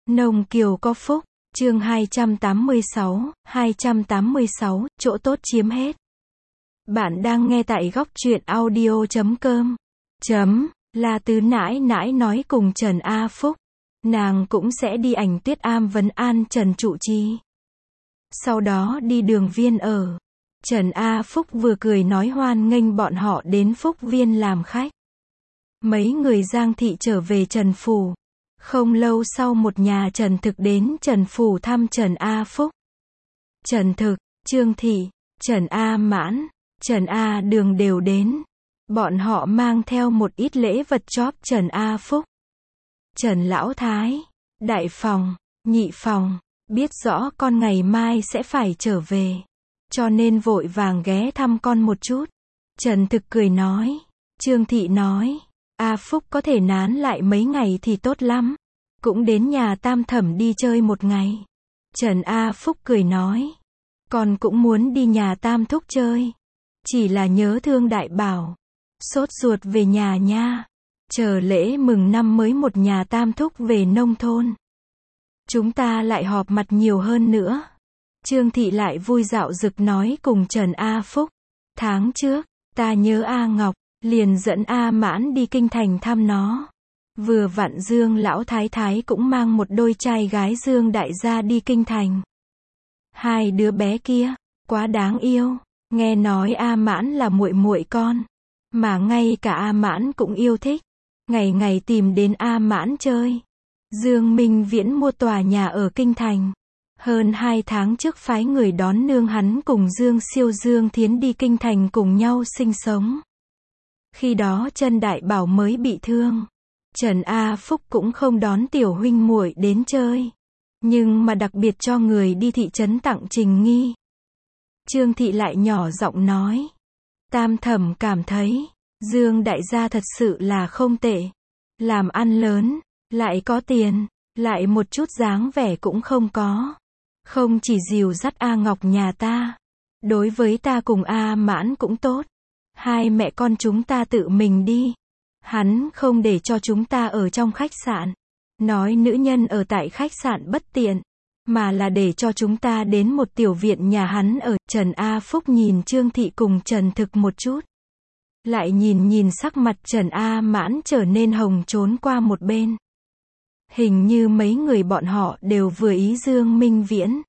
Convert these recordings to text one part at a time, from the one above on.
Nông Kiều có phúc, chương 286, chỗ tốt chiếm hết. Bạn đang nghe tại góc truyện audio.com. Là Tứ nãi nãi nói cùng Trần A Phúc. Nàng cũng sẽ đi ảnh Tuyết Am vấn an Trần trụ trì. Sau đó đi Đường Viên ở. Trần A Phúc vừa cười nói hoan nghênh bọn họ đến Phúc Viên làm khách. Mấy người Giang thị trở về Trần Phủ. Không lâu sau một nhà Trần Thực đến Trần Phủ thăm Trần A Phúc. Trần Thực, Trương Thị, Trần A Mãn, Trần A Đường đều đến. Bọn họ mang theo một ít lễ vật chóp Trần A Phúc. Trần Lão Thái, Đại Phòng, Nhị Phòng, biết rõ con ngày mai sẽ phải trở về. Cho nên vội vàng ghé thăm con một chút. Trần Thực cười nói. Trương Thị nói. A Phúc có thể nán lại mấy ngày thì tốt lắm. Cũng đến nhà Tam Thẩm đi chơi một ngày. Trần A Phúc cười nói. Con cũng muốn đi nhà Tam Thúc chơi. Chỉ là nhớ thương Đại Bảo. Sốt ruột về nhà nha. Chờ lễ mừng năm mới một nhà Tam Thúc về nông thôn. Chúng ta lại họp mặt nhiều hơn nữa. Trương Thị lại vui dạo dực nói cùng Trần A Phúc. Tháng trước, ta nhớ A Ngọc, liền dẫn A Mãn đi kinh thành thăm nó. Vừa vặn Dương Lão Thái Thái cũng mang một đôi trai gái Dương Đại gia đi kinh thành. Hai đứa bé kia, quá đáng yêu. Nghe nói A Mãn là muội muội con. Mà ngay cả A Mãn cũng yêu thích. Ngày ngày tìm đến A Mãn chơi. Dương Minh Viễn mua tòa nhà ở kinh thành. Hơn 2 tháng trước phái người đón nương hắn cùng Dương Siêu Dương Thiến đi kinh thành cùng nhau sinh sống. Khi đó Trần Đại Bảo mới bị thương. Trần A Phúc cũng không đón tiểu huynh muội đến chơi. Nhưng mà đặc biệt cho người đi thị trấn tặng Trình Nghi. Trương Thị lại nhỏ giọng nói. Tam Thẩm cảm thấy, Dương Đại gia thật sự là không tệ. Làm ăn lớn, lại có tiền, lại một chút dáng vẻ cũng không có. Không chỉ dìu dắt A Ngọc nhà ta. Đối với ta cùng A Mãn cũng tốt. Hai mẹ con chúng ta tự mình đi. Hắn không để cho chúng ta ở trong khách sạn. Nói nữ nhân ở tại khách sạn bất tiện. Mà là để cho chúng ta đến một tiểu viện nhà hắn ở. Trần A Phúc nhìn Trương Thị cùng Trần Thực một chút. Lại nhìn sắc mặt Trần A Mãn trở nên hồng trốn qua một bên. Hình như mấy người bọn họ đều vừa ý Dương Minh Viễn.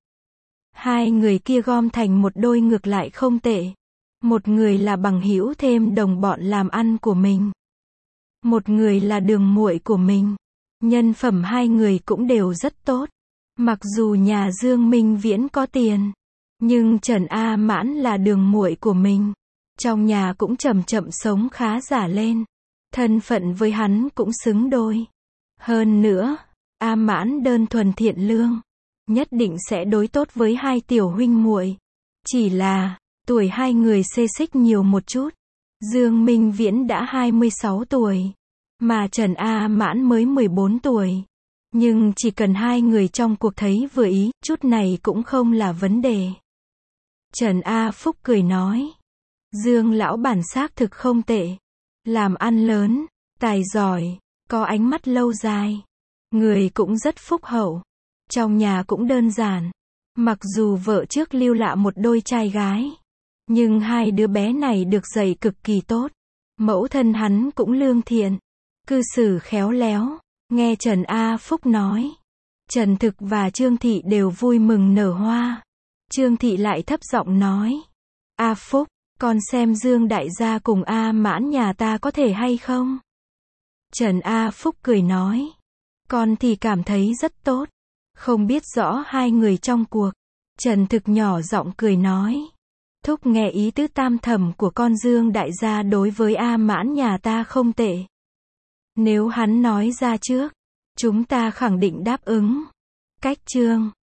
Hai người kia gom thành một đôi ngược lại không tệ. Một người là bằng hữu thêm đồng bọn làm ăn của mình. Một người là đường muội của mình. Nhân phẩm hai người cũng đều rất tốt. Mặc dù nhà Dương Minh Viễn có tiền. Nhưng Trần A Mãn là đường muội của mình. Trong nhà cũng chậm chậm sống khá giả lên. Thân phận với hắn cũng xứng đôi. Hơn nữa, A Mãn đơn thuần thiện lương. Nhất định sẽ đối tốt với hai tiểu huynh muội. Chỉ là, tuổi hai người xê xích nhiều một chút. Dương Minh Viễn đã 26 tuổi. Mà Trần A Mãn mới 14 tuổi. Nhưng chỉ cần hai người trong cuộc thấy vừa ý, chút này cũng không là vấn đề. Trần A Phúc cười nói. Dương lão bản xác thực không tệ. Làm ăn lớn, tài giỏi, có ánh mắt lâu dài. Người cũng rất phúc hậu. Trong nhà cũng đơn giản. Mặc dù vợ trước lưu lạ một đôi trai gái. Nhưng hai đứa bé này được dạy cực kỳ tốt. Mẫu thân hắn cũng lương thiện. Cư xử khéo léo. Nghe Trần A Phúc nói. Trần Thực và Trương Thị đều vui mừng nở hoa. Trương Thị lại thấp giọng nói. A Phúc, con xem Dương Đại gia cùng A Mãn nhà ta có thể hay không? Trần A Phúc cười nói. Con thì cảm thấy rất tốt. Không biết rõ hai người trong cuộc. Trần Thực nhỏ giọng cười nói. Thúc nghe ý tứ Tam Thẩm của con Dương Đại gia đối với A Mãn nhà ta không tệ. Nếu hắn nói ra trước, chúng ta khẳng định đáp ứng. Cách chương